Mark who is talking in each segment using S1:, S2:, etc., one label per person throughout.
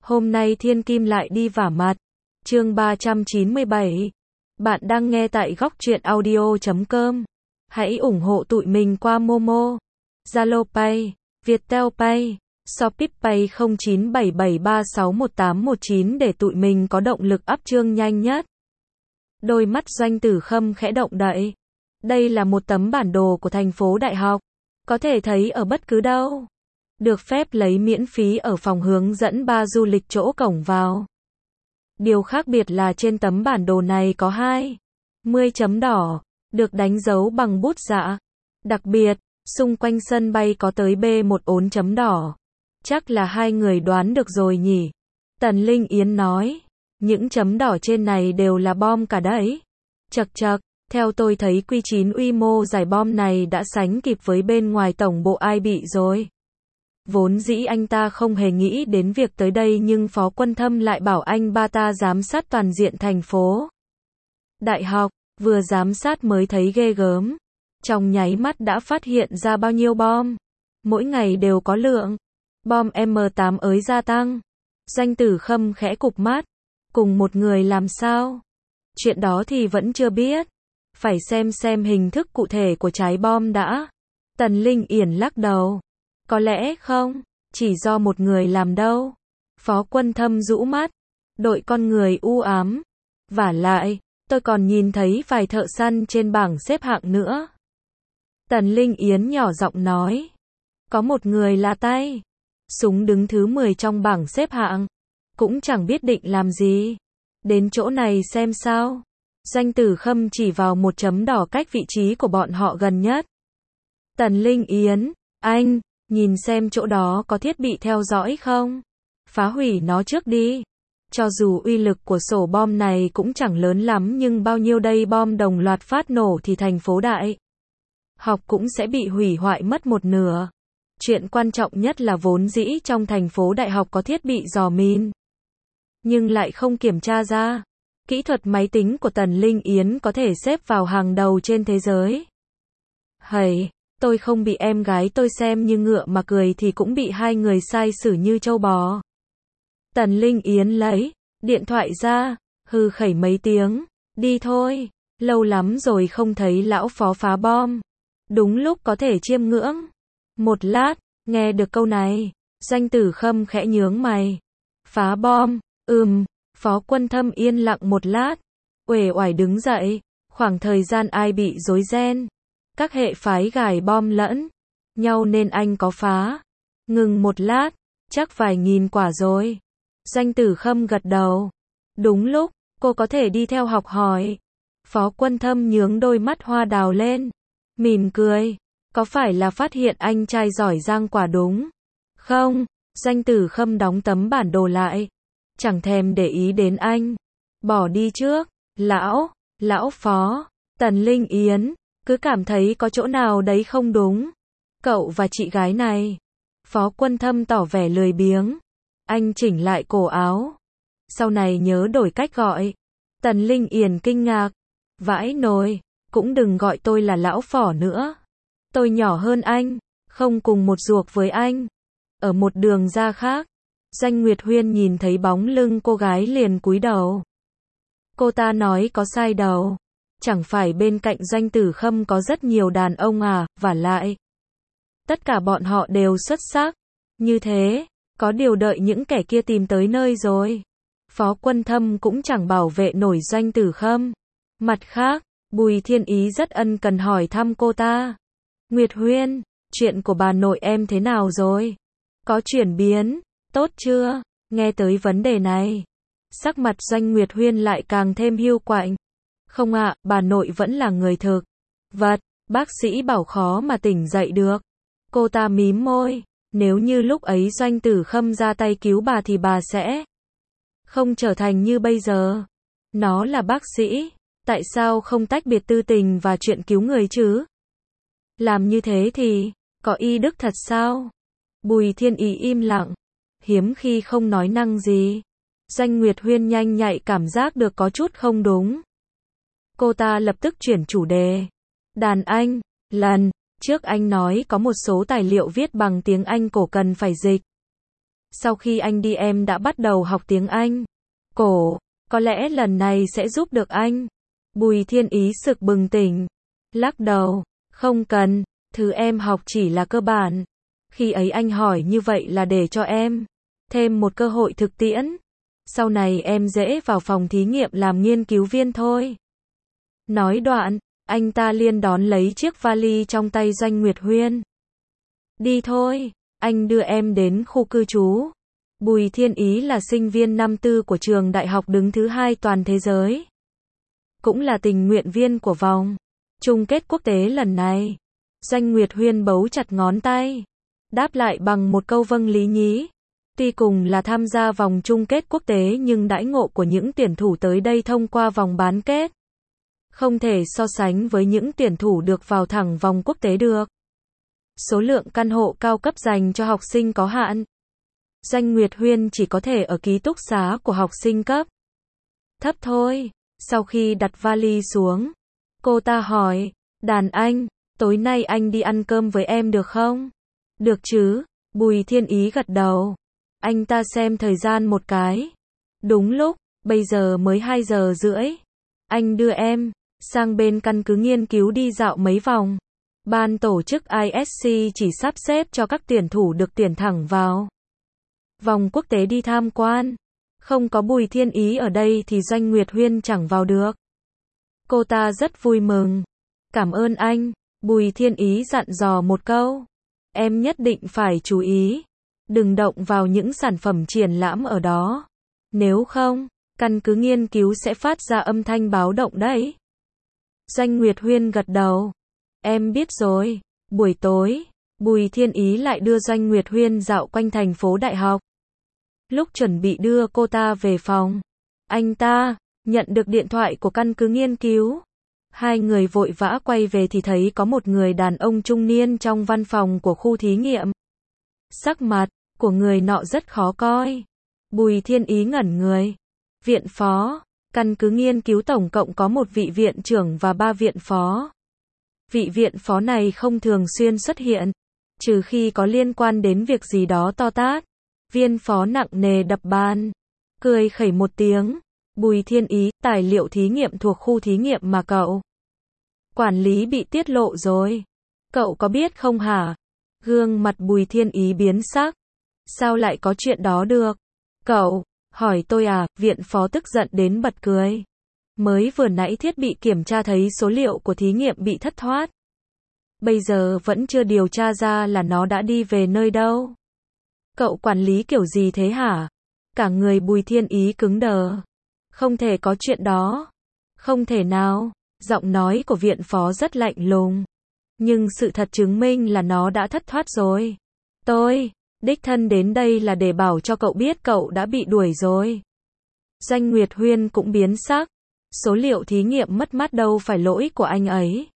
S1: Hôm nay Thiên Kim lại đi vả mặt. Chương 397. Bạn đang nghe tại góc truyện audio.com. Hãy ủng hộ tụi mình qua Momo, Zalo Pay, Viettel Pay, Shopee Pay 0977361819 để tụi mình có động lực up chương nhanh nhất. Đôi mắt Doanh Tử Khâm khẽ động đậy. Đây là một tấm bản đồ của thành phố Đại học. Có thể thấy ở bất cứ đâu. Được phép lấy miễn phí ở phòng hướng dẫn ba du lịch chỗ cổng vào. Điều khác biệt là trên tấm bản đồ này có 20 chấm đỏ, được đánh dấu bằng bút dạ. Đặc biệt, xung quanh sân bay có tới B14 chấm đỏ. Chắc là hai người đoán được rồi nhỉ? Tần Linh Yến nói. Những chấm đỏ trên này đều là bom cả đấy. Chậc chậc, theo tôi thấy Q9 uy mô giải bom này đã sánh kịp với bên ngoài tổng bộ ai bị rồi. Vốn dĩ anh ta không hề nghĩ đến việc tới đây nhưng Phó Quân Thâm lại bảo anh ba ta giám sát toàn diện thành phố Đại học, vừa giám sát mới thấy ghê gớm. Trong nháy mắt đã phát hiện ra bao nhiêu bom. Mỗi ngày đều có lượng bom M8 ới gia tăng. Doanh Tử Khâm khẽ cụp mắt. Cùng một người làm sao? Chuyện đó thì vẫn chưa biết. Phải xem hình thức cụ thể của trái bom đã. Tần Linh Yển lắc đầu. Có lẽ không, chỉ do một người làm đâu. Phó Quân Thâm rũ mắt. Đội con người u ám. Vả lại, tôi còn nhìn thấy vài thợ săn trên bảng xếp hạng nữa. Tần Linh Yến nhỏ giọng nói. Có một người là tay súng đứng thứ 10 trong bảng xếp hạng. Cũng chẳng biết định làm gì. Đến chỗ này xem sao. Doanh Tử Khâm chỉ vào một chấm đỏ cách vị trí của bọn họ gần nhất. Tần Linh Yến, anh, nhìn xem chỗ đó có thiết bị theo dõi không? Phá hủy nó trước đi. Cho dù uy lực của sổ bom này cũng chẳng lớn lắm nhưng bao nhiêu đây bom đồng loạt phát nổ thì thành phố Đại học cũng sẽ bị hủy hoại mất một nửa. Chuyện quan trọng nhất là vốn dĩ trong thành phố Đại học có thiết bị dò mìn. Nhưng lại không kiểm tra ra. Kỹ thuật máy tính của Tần Linh Yến có thể xếp vào hàng đầu trên thế giới. Hầy, tôi không bị em gái tôi xem như ngựa mà cười thì cũng bị hai người sai xử như trâu bò. Tần Linh Yến lấy điện thoại ra, hừ khẩy mấy tiếng, đi thôi, lâu lắm rồi không thấy lão phó phá bom. Đúng lúc có thể chiêm ngưỡng. Một lát, nghe được câu này, Doanh Tử Khâm khẽ nhướng mày. Phá bom, Phó Quân Thâm yên lặng một lát, uể oải đứng dậy, khoảng thời gian ai bị rối ren. Các hệ phái gài bom lẫn nhau nên anh có phá. Ngừng một lát, chắc vài nghìn quả rồi. Doanh Tử Khâm gật đầu. Đúng lúc, cô có thể đi theo học hỏi. Phó Quân Thâm nhướng đôi mắt hoa đào lên. Mỉm cười. Có phải là phát hiện anh trai giỏi giang quả đúng? Không, Doanh Tử Khâm đóng tấm bản đồ lại. Chẳng thèm để ý đến anh. Bỏ đi trước. Lão Phó. Tần Linh Yến cứ cảm thấy có chỗ nào đấy không đúng. Cậu và chị gái này. Phó Quân Thâm tỏ vẻ lười biếng. Anh chỉnh lại cổ áo. Sau này nhớ đổi cách gọi. Tần Linh Yến kinh ngạc. Vãi nồi, cũng đừng gọi tôi là lão phỏ nữa. Tôi nhỏ hơn anh, không cùng một ruột với anh. Ở một đường ra khác, Doanh Nguyệt Huyên nhìn thấy bóng lưng cô gái liền cúi đầu. Cô ta nói có sai đâu. Chẳng phải bên cạnh Doanh Tử Khâm có rất nhiều đàn ông à, vả lại. Tất cả bọn họ đều xuất sắc. Như thế, có điều đợi những kẻ kia tìm tới nơi rồi. Phó Quân Thâm cũng chẳng bảo vệ nổi Doanh Tử Khâm. Mặt khác, Bùi Thiên Ý rất ân cần hỏi thăm cô ta. Nguyệt Huyên, chuyện của bà nội em thế nào rồi? Có chuyển biến, tốt chưa? Nghe tới vấn đề này, sắc mặt Doanh Nguyệt Huyên lại càng thêm hiu quạnh. Không ạ, bà nội vẫn là người thực vật, bác sĩ bảo khó mà tỉnh dậy được. Cô ta mím môi, nếu như lúc ấy Doanh Tử Khâm ra tay cứu bà thì bà sẽ không trở thành như bây giờ. Nó là bác sĩ, tại sao không tách biệt tư tình và chuyện cứu người chứ? Làm như thế thì, có y đức thật sao? Bùi Thiên Ý im lặng, hiếm khi không nói năng gì. Doanh Nguyệt Huyên nhanh nhạy cảm giác được có chút không đúng. Cô ta lập tức chuyển chủ đề. Đàn anh, lần trước anh nói có một số tài liệu viết bằng tiếng Anh cổ cần phải dịch Sau khi anh đi em đã bắt đầu học tiếng Anh. Có lẽ lần này sẽ giúp được anh. Bùi Thiên Ý sực bừng tỉnh. Lắc đầu, không cần, thứ em học chỉ là cơ bản. Khi ấy anh hỏi như vậy là để cho em thêm một cơ hội thực tiễn. Sau này em dễ vào phòng thí nghiệm làm nghiên cứu viên thôi. Nói đoạn, anh ta liền đón lấy chiếc vali trong tay Doanh Nguyệt Huyên. Đi thôi, anh đưa em đến khu cư trú. Bùi Thiên Ý là sinh viên năm tư của trường đại học đứng thứ 2 toàn thế giới. Cũng là tình nguyện viên của vòng chung kết quốc tế lần này. Doanh Nguyệt Huyên bấu chặt ngón tay, đáp lại bằng một câu vâng lý nhí. Tuy cùng là tham gia vòng chung kết quốc tế nhưng đãi ngộ của những tuyển thủ tới đây thông qua vòng bán kết không thể so sánh với những tuyển thủ được vào thẳng vòng quốc tế được. Số lượng căn hộ cao cấp dành cho học sinh có hạn. Doanh Nguyệt Huyên chỉ có thể ở ký túc xá của học sinh cấp thấp thôi. Sau khi đặt vali xuống, cô ta hỏi, đàn anh, tối nay anh đi ăn cơm với em được không? Được chứ, Bùi Thiên Ý gật đầu. Anh ta xem thời gian một cái. Đúng lúc, bây giờ mới 2 giờ rưỡi. Anh đưa em sang bên căn cứ nghiên cứu đi dạo mấy vòng. Ban tổ chức ISC chỉ sắp xếp cho các tuyển thủ được tuyển thẳng vào vòng quốc tế đi tham quan. Không có Bùi Thiên Ý ở đây thì Doanh Nguyệt Huyên chẳng vào được. Cô ta rất vui mừng. Cảm ơn anh. Bùi Thiên Ý dặn dò một câu. Em nhất định phải chú ý. Đừng động vào những sản phẩm triển lãm ở đó. Nếu không, căn cứ nghiên cứu sẽ phát ra âm thanh báo động đấy. Doanh Nguyệt Huyên gật đầu. Em biết rồi. Buổi tối, Bùi Thiên Ý lại đưa Doanh Nguyệt Huyên dạo quanh thành phố đại học. Lúc chuẩn bị đưa cô ta về phòng, anh ta nhận được điện thoại của căn cứ nghiên cứu. Hai người vội vã quay về thì thấy có một người đàn ông trung niên trong văn phòng của khu thí nghiệm. Sắc mặt của người nọ rất khó coi. Bùi Thiên Ý ngẩn người. Viện phó, căn cứ nghiên cứu tổng cộng có một vị viện trưởng và 3 viện phó. Vị viện phó này không thường xuyên xuất hiện, trừ khi có liên quan đến việc gì đó to tát. Viên phó nặng nề đập bàn, cười khẩy một tiếng. Bùi Thiên Ý, tài liệu thí nghiệm thuộc khu thí nghiệm mà cậu quản lý bị tiết lộ rồi. Cậu có biết không hả? Gương mặt Bùi Thiên Ý biến sắc. Sao lại có chuyện đó được? Cậu hỏi tôi à? Viện phó tức giận đến bật cười. Mới vừa nãy thiết bị kiểm tra thấy số liệu của thí nghiệm bị thất thoát. Bây giờ vẫn chưa điều tra ra là nó đã đi về nơi đâu. Cậu quản lý kiểu gì thế hả? Cả người Bùi Thiên Ý cứng đờ. Không thể có chuyện đó. Không thể nào. Giọng nói của viện phó rất lạnh lùng. Nhưng sự thật chứng minh là nó đã thất thoát rồi. Tôi đích thân đến đây là để bảo cho cậu biết cậu đã bị đuổi rồi. Doanh Nguyệt Huyên cũng biến sắc. Số liệu thí nghiệm mất mát đâu phải lỗi của anh ấy.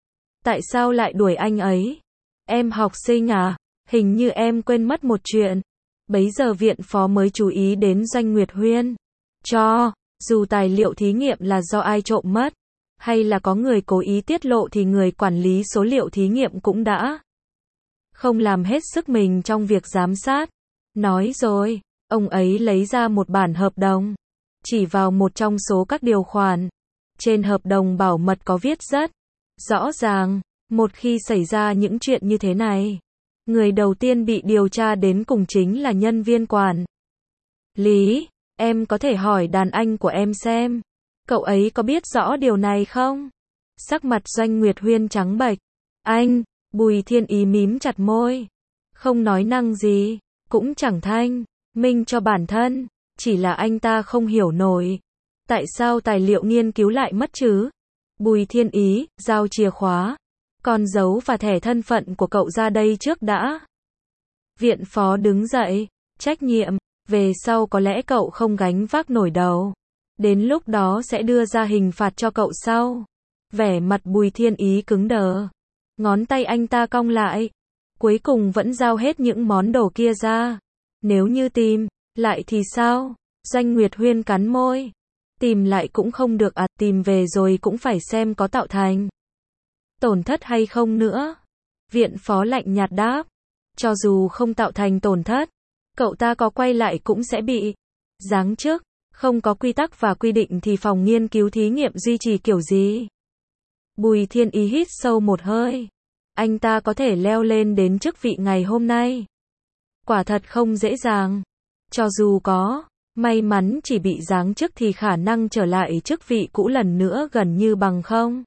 S1: Tại sao lại đuổi anh ấy? Em học sinh à? Hình như em quên mất một chuyện. Bấy giờ viện phó mới chú ý đến Doanh Nguyệt Huyên. Dù tài liệu thí nghiệm là do ai trộm mất, hay là có người cố ý tiết lộ thì người quản lý số liệu thí nghiệm cũng đã không làm hết sức mình trong việc giám sát. Nói rồi, ông ấy lấy ra một bản hợp đồng, chỉ vào một trong số các điều khoản. Trên hợp đồng bảo mật có viết rất rõ ràng, một khi xảy ra những chuyện như thế này, người đầu tiên bị điều tra đến cùng chính là nhân viên quản lý. Em có thể hỏi đàn anh của em xem, cậu ấy có biết rõ điều này không? Sắc mặt Doanh Nguyệt Huyên trắng bệch. Anh, Bùi Thiên Ý mím chặt môi. Không nói năng gì, cũng chẳng thanh minh cho bản thân. Chỉ là anh ta không hiểu nổi. Tại sao tài liệu nghiên cứu lại mất chứ? Bùi Thiên Ý, giao chìa khóa, con dấu và thẻ thân phận của cậu ra đây trước đã. Viện phó đứng dậy. Trách nhiệm, về sau có lẽ cậu không gánh vác nổi đầu. Đến lúc đó sẽ đưa ra hình phạt cho cậu sau. Vẻ mặt Bùi Thiên Ý cứng đờ. Ngón tay anh ta cong lại. Cuối cùng vẫn giao hết những món đồ kia ra. Nếu như tìm lại thì sao? Doanh Nguyệt Huyên cắn môi. Tìm lại cũng không được à, tìm về rồi cũng phải xem có tạo thành tổn thất hay không nữa. Viện phó lạnh nhạt đáp. Cho dù không tạo thành tổn thất, Cậu ta có quay lại cũng sẽ bị giáng chức. Không có quy tắc và quy định thì phòng nghiên cứu thí nghiệm duy trì kiểu gì? Bùi Thiên Ý hít sâu một hơi. Anh ta có thể leo lên đến chức vị ngày hôm nay. Quả thật không dễ dàng. Cho dù có may mắn chỉ bị giáng chức thì khả năng trở lại chức vị cũ lần nữa gần như bằng không.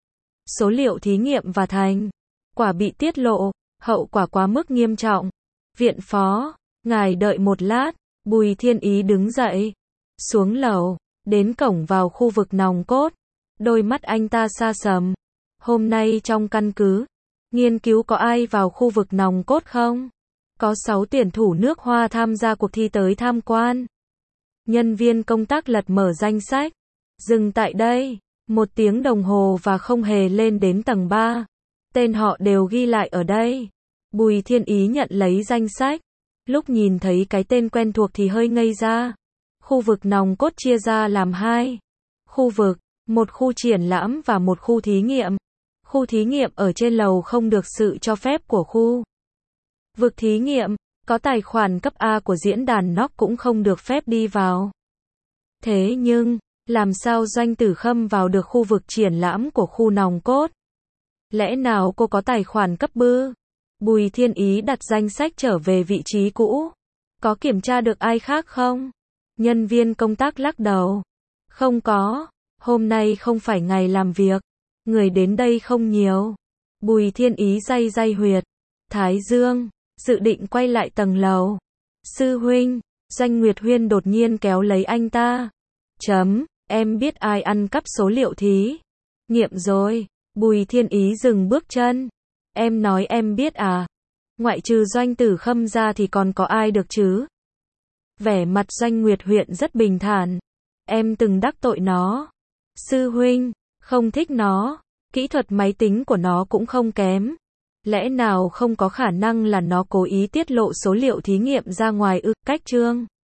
S1: Số liệu thí nghiệm và thành quả bị tiết lộ, hậu quả quá mức nghiêm trọng. Viện phó, ngài đợi một lát. Bùi Thiên Ý đứng dậy, xuống lầu, đến cổng vào khu vực nòng cốt. Đôi mắt anh ta xa sầm. Hôm nay trong căn cứ nghiên cứu có ai vào khu vực nòng cốt không? Có 6 tuyển thủ nước Hoa tham gia cuộc thi tới tham quan. Nhân viên công tác lật mở danh sách. Dừng tại đây. 1 tiếng đồng hồ và không hề lên đến tầng 3. Tên họ đều ghi lại ở đây. Bùi Thiên Ý nhận lấy danh sách. Lúc nhìn thấy cái tên quen thuộc thì hơi ngây ra. Khu vực nòng cốt chia ra làm 2 khu vực, một khu triển lãm và một khu thí nghiệm. Khu thí nghiệm ở trên lầu không được sự cho phép của khu vực thí nghiệm, có tài khoản cấp A của diễn đàn NOC cũng không được phép đi vào. Thế nhưng, làm sao Doanh Tử Khâm vào được khu vực triển lãm của khu nòng cốt? Lẽ nào cô có tài khoản cấp B? Bùi Thiên Ý đặt danh sách trở về vị trí cũ. Có kiểm tra được ai khác không? Nhân viên công tác lắc đầu. Không có, hôm nay không phải ngày làm việc. Người đến đây không nhiều. Bùi Thiên Ý day day huyệt thái dương, dự định quay lại tầng lầu. Sư huynh, Doanh Nguyệt Huyên đột nhiên kéo lấy anh ta. Em biết ai ăn cắp số liệu thí nghiệm rồi. Bùi Thiên Ý dừng bước chân. Em nói em biết à? Ngoại trừ Doanh Tử Khâm ra thì còn có ai được chứ? Vẻ mặt Doanh Nguyệt Huyên rất bình thản. Em từng đắc tội nó. Sư huynh, không thích nó. Kỹ thuật máy tính của nó cũng không kém. Lẽ nào không có khả năng là nó cố ý tiết lộ số liệu thí nghiệm ra ngoài ư? Cách chương